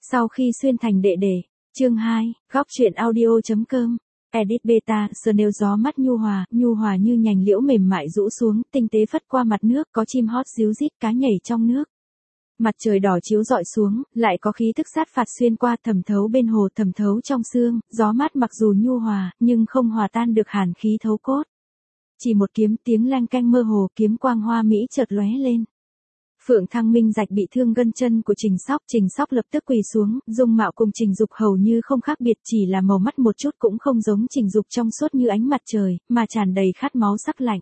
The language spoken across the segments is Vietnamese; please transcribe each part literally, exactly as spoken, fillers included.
Sau khi xuyên thành đệ đệ, chương hai, góc truyện audio.com, edit beta, Chanel gió mắt nhu hòa, nhu hòa như nhành liễu mềm mại rũ xuống, tinh tế phất qua mặt nước, có chim hót ríu rít, cá nhảy trong nước. Mặt trời đỏ chiếu rọi xuống, lại có khí tức sát phạt xuyên qua, thẩm thấu bên hồ, thẩm thấu trong xương, gió mát mặc dù nhu hòa, nhưng không hòa tan được hàn khí thấu cốt. Chỉ một kiếm, tiếng leng keng mơ hồ, kiếm quang hoa mỹ chợt lóe lên. Phượng Thăng Minh rạch bị thương gân chân của Trình Sóc, Trình Sóc lập tức quỳ xuống, dung mạo cùng Trình Dục hầu như không khác biệt, chỉ là màu mắt một chút cũng không giống Trình Dục trong suốt như ánh mặt trời, mà tràn đầy khát máu sắc lạnh.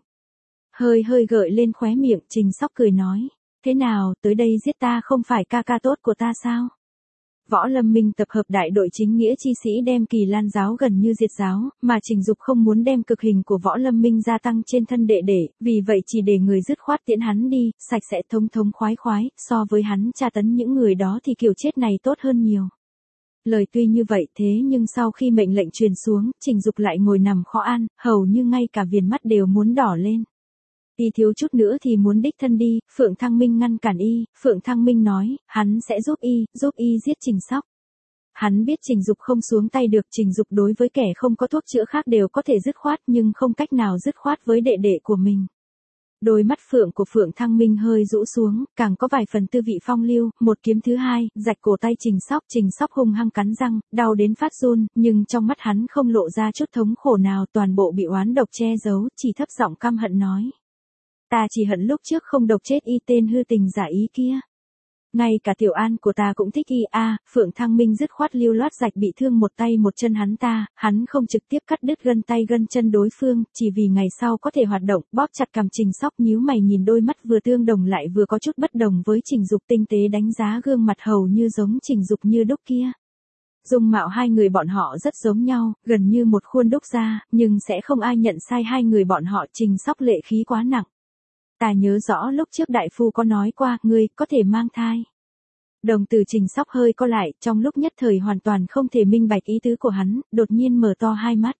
Hơi hơi gợi lên khóe miệng, Trình Sóc cười nói, thế nào, tới đây giết ta không phải ca ca tốt của ta sao? Võ Lâm Minh tập hợp đại đội chính nghĩa chi sĩ đem Kỳ Lan giáo gần như diệt giáo, mà Trình Dục không muốn đem cực hình của Võ Lâm Minh gia tăng trên thân đệ đệ, vì vậy chỉ để người dứt khoát tiễn hắn đi, sạch sẽ thống thống khoái khoái, so với hắn tra tấn những người đó thì kiểu chết này tốt hơn nhiều. Lời tuy như vậy thế nhưng sau khi mệnh lệnh truyền xuống, Trình Dục lại ngồi nằm khó an, hầu như ngay cả viền mắt đều muốn đỏ lên. Y thiếu chút nữa thì muốn đích thân đi, Phượng Thăng Minh ngăn cản y, Phượng Thăng Minh nói, hắn sẽ giúp y, giúp y giết Trình Sóc. Hắn biết Trình Dục không xuống tay được, Trình Dục đối với kẻ không có thuốc chữa khác đều có thể dứt khoát nhưng không cách nào dứt khoát với đệ đệ của mình. Đôi mắt Phượng của Phượng Thăng Minh hơi rũ xuống, càng có vài phần tư vị phong lưu, một kiếm thứ hai, rạch cổ tay Trình Sóc, Trình Sóc hung hăng cắn răng, đau đến phát run, nhưng trong mắt hắn không lộ ra chút thống khổ nào, toàn bộ bị oán độc che giấu, chỉ thấp giọng căm hận nói. Ta chỉ hận lúc trước không độc chết y tên hư tình giả ý kia. Ngay cả Tiểu An của ta cũng thích y a, à, Phượng Thăng Minh dứt khoát lưu loát rạch bị thương một tay một chân hắn ta, hắn không trực tiếp cắt đứt gân tay gân chân đối phương, chỉ vì ngày sau có thể hoạt động, bóp chặt cằm Trình Sóc nhíu mày nhìn đôi mắt vừa tương đồng lại vừa có chút bất đồng với Trình Dục, tinh tế đánh giá gương mặt hầu như giống Trình Dục như đúc kia. Dung mạo hai người bọn họ rất giống nhau, gần như một khuôn đúc ra, nhưng sẽ không ai nhận sai hai người bọn họ. Trình Sóc lệ khí quá nặng. Ta nhớ rõ lúc trước đại phu có nói qua, ngươi có thể mang thai. Đồng tử Trình Sóc hơi co lại, trong lúc nhất thời hoàn toàn không thể minh bạch ý tứ của hắn, đột nhiên mở to hai mắt.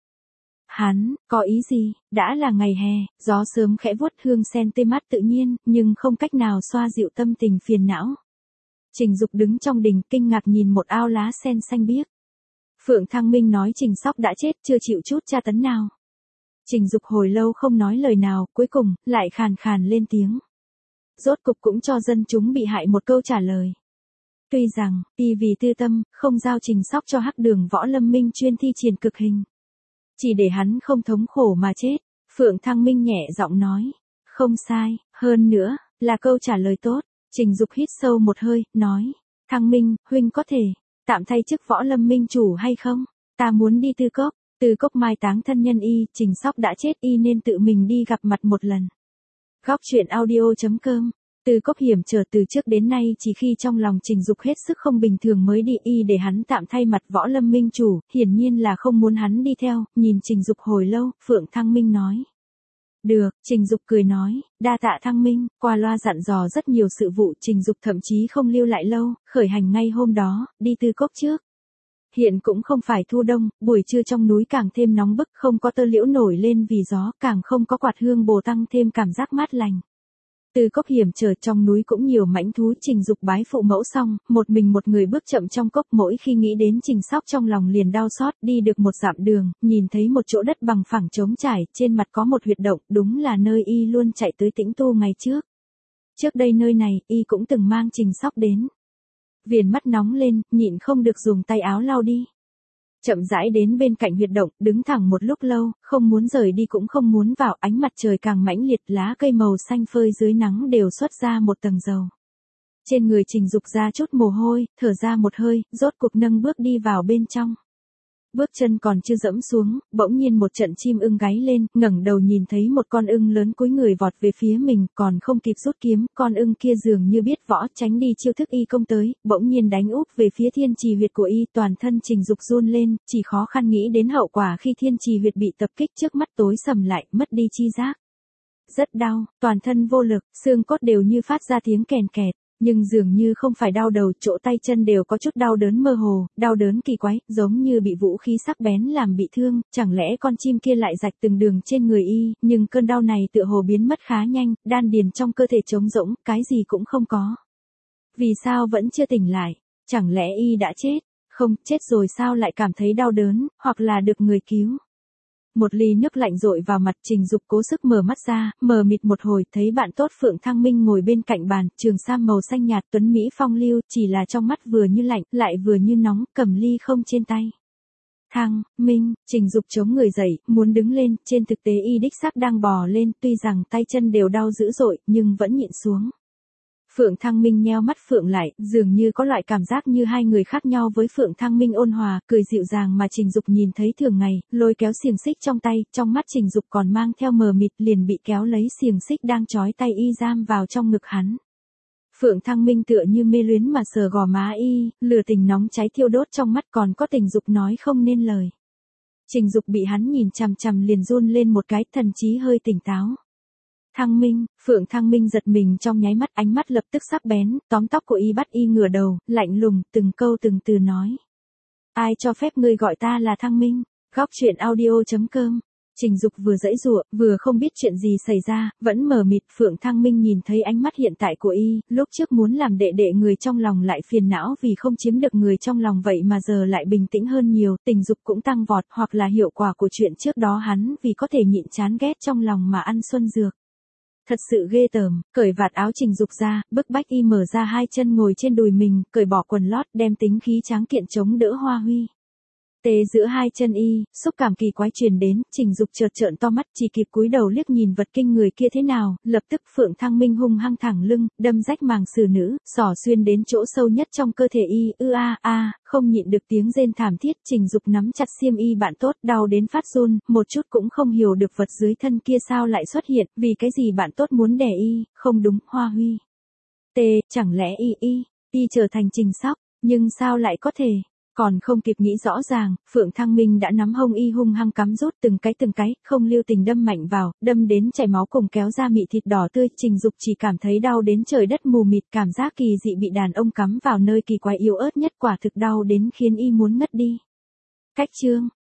Hắn, có ý gì, đã là ngày hè, gió sớm khẽ vuốt hương sen tê mát tự nhiên, nhưng không cách nào xoa dịu tâm tình phiền não. Trình Dục đứng trong đình, kinh ngạc nhìn một ao lá sen xanh biếc. Phượng Thăng Minh nói Trình Sóc đã chết, chưa chịu chút tra tấn nào. Trình Dục hồi lâu không nói lời nào, cuối cùng, lại khàn khàn lên tiếng. Rốt cục cũng cho dân chúng bị hại một câu trả lời. Tuy rằng, y vì tư tâm, không giao Trình Sóc cho Hắc Đường Võ Lâm Minh chuyên thi triển cực hình. Chỉ để hắn không thống khổ mà chết, Phượng Thăng Minh nhẹ giọng nói. Không sai, hơn nữa, là câu trả lời tốt. Trình Dục hít sâu một hơi, nói. Thăng Minh, huynh có thể, tạm thay chức Võ Lâm Minh chủ hay không? Ta muốn đi Tư Cốc. Từ Cốc mai táng thân nhân y, Trình Sóc đã chết y nên tự mình đi gặp mặt một lần. Góc truyện audio.com. Từ Cốc hiểm trở từ trước đến nay chỉ khi trong lòng Trình Dục hết sức không bình thường mới đi y để hắn tạm thay mặt Võ Lâm Minh chủ, hiển nhiên là không muốn hắn đi theo, nhìn Trình Dục hồi lâu, Phượng Thăng Minh nói. Được, Trình Dục cười nói, đa tạ Thăng Minh, qua loa dặn dò rất nhiều sự vụ, Trình Dục thậm chí không lưu lại lâu, khởi hành ngay hôm đó, đi Tư Cốc trước. Hiện cũng không phải thu đông, buổi trưa trong núi càng thêm nóng bức, không có tơ liễu nổi lên vì gió, càng không có quạt hương bồ tăng thêm cảm giác mát lành. Từ Cốc hiểm trở trong núi cũng nhiều mãnh thú. Trình Dục bái phụ mẫu xong, một mình một người bước chậm trong cốc, mỗi khi nghĩ đến Trình Sóc trong lòng liền đau xót, đi được một dặm đường, nhìn thấy một chỗ đất bằng phẳng trống trải, trên mặt có một huyệt động, đúng là nơi y luôn chạy tới tĩnh tu ngày trước. Trước đây nơi này, y cũng từng mang Trình Sóc đến. Viền mắt nóng lên, nhịn không được dùng tay áo lau đi. Chậm rãi đến bên cạnh huyệt động, đứng thẳng một lúc lâu, không muốn rời đi cũng không muốn vào, ánh mặt trời càng mãnh liệt, lá cây màu xanh phơi dưới nắng đều xuất ra một tầng dầu. Trên người Trình Dục ra chút mồ hôi, thở ra một hơi, rốt cuộc nâng bước đi vào bên trong. Bước chân còn chưa dẫm xuống, bỗng nhiên một trận chim ưng gáy lên, ngẩng đầu nhìn thấy một con ưng lớn cúi người vọt về phía mình, còn không kịp rút kiếm, con ưng kia dường như biết võ, tránh đi chiêu thức y công tới, bỗng nhiên đánh úp về phía thiên trì huyệt của y, toàn thân Trình Dục run lên, chỉ khó khăn nghĩ đến hậu quả khi thiên trì huyệt bị tập kích, trước mắt tối sầm lại, mất đi chi giác. Rất đau, toàn thân vô lực, xương cốt đều như phát ra tiếng kèn kẹt. Nhưng dường như không phải đau đầu, chỗ tay chân đều có chút đau đớn mơ hồ, đau đớn kỳ quái, giống như bị vũ khí sắc bén làm bị thương, chẳng lẽ con chim kia lại rạch từng đường trên người y, nhưng cơn đau này tựa hồ biến mất khá nhanh, đan điền trong cơ thể trống rỗng, cái gì cũng không có. Vì sao vẫn chưa tỉnh lại? Chẳng lẽ y đã chết? Không, chết rồi sao lại cảm thấy đau đớn, hoặc là được người cứu? Một ly nước lạnh dội vào mặt, Trình Dục cố sức mở mắt ra, mờ mịt một hồi, thấy bạn tốt Phượng Thăng Minh ngồi bên cạnh bàn, trường sam màu xanh nhạt tuấn mỹ phong lưu, chỉ là trong mắt vừa như lạnh, lại vừa như nóng, cầm ly không trên tay. Thăng Minh, Trình Dục chống người dậy, muốn đứng lên, trên thực tế y đích xác đang bò lên, tuy rằng tay chân đều đau dữ dội, nhưng vẫn nhịn xuống. Phượng Thăng Minh nheo mắt Phượng lại, dường như có loại cảm giác như hai người khác nhau với Phượng Thăng Minh ôn hòa, cười dịu dàng mà Trình Dục nhìn thấy thường ngày, lôi kéo xiềng xích trong tay, trong mắt Trình Dục còn mang theo mờ mịt, liền bị kéo lấy xiềng xích đang trói tay y giam vào trong ngực hắn. Phượng Thăng Minh tựa như mê luyến mà sờ gò má y, lửa tình nóng cháy thiêu đốt trong mắt, còn có tình dục nói không nên lời. Trình Dục bị hắn nhìn chằm chằm liền run lên một cái, thần trí hơi tỉnh táo. Thăng Minh, Phượng Thăng Minh giật mình trong nháy mắt, ánh mắt lập tức sắc bén, tóm tóc của y bắt y ngửa đầu, lạnh lùng, từng câu từng từ nói. Ai cho phép ngươi gọi ta là Thăng Minh? Góc truyện audio chấm com. Trình Dục vừa giãy giụa, vừa không biết chuyện gì xảy ra, vẫn mờ mịt. Phượng Thăng Minh nhìn thấy ánh mắt hiện tại của y, lúc trước muốn làm đệ đệ người trong lòng lại phiền não vì không chiếm được người trong lòng, vậy mà giờ lại bình tĩnh hơn nhiều, tình dục cũng tăng vọt, hoặc là hiệu quả của chuyện trước đó hắn vì có thể nhịn chán ghét trong lòng mà ăn xuân dược. Thật sự ghê tởm, cởi vạt áo Trình Dục ra, bức bách y mở ra hai chân ngồi trên đùi mình, cởi bỏ quần lót, đem tính khí tráng kiện chống đỡ Hoa Huy. Tê giữa hai chân y, xúc cảm kỳ quái truyền đến, Trình Dục chợt trợn to mắt, chỉ kịp cúi đầu liếc nhìn vật kinh người kia thế nào, lập tức Phượng Thăng Minh hung hăng thẳng lưng, đâm rách màng xử nữ, xỏ xuyên đến chỗ sâu nhất trong cơ thể y, ư a a, không nhịn được tiếng rên thảm thiết. Trình Dục nắm chặt xiêm y bạn tốt, đau đến phát run, một chút cũng không hiểu được vật dưới thân kia sao lại xuất hiện, vì cái gì bạn tốt muốn đè y, không đúng, Hoa Huy. Tê, chẳng lẽ y y, y trở thành Trình Sóc, nhưng sao lại có thể? Còn không kịp nghĩ rõ ràng, Phượng Thăng Minh đã nắm hông y hung hăng cắm rút từng cái từng cái, không lưu tình đâm mạnh vào, đâm đến chảy máu cùng kéo ra mị thịt đỏ tươi. Trình Dục chỉ cảm thấy đau đến trời đất mù mịt, cảm giác kỳ dị bị đàn ông cắm vào nơi kỳ quái yếu ớt nhất, quả thực đau đến khiến y muốn ngất đi. Cách chương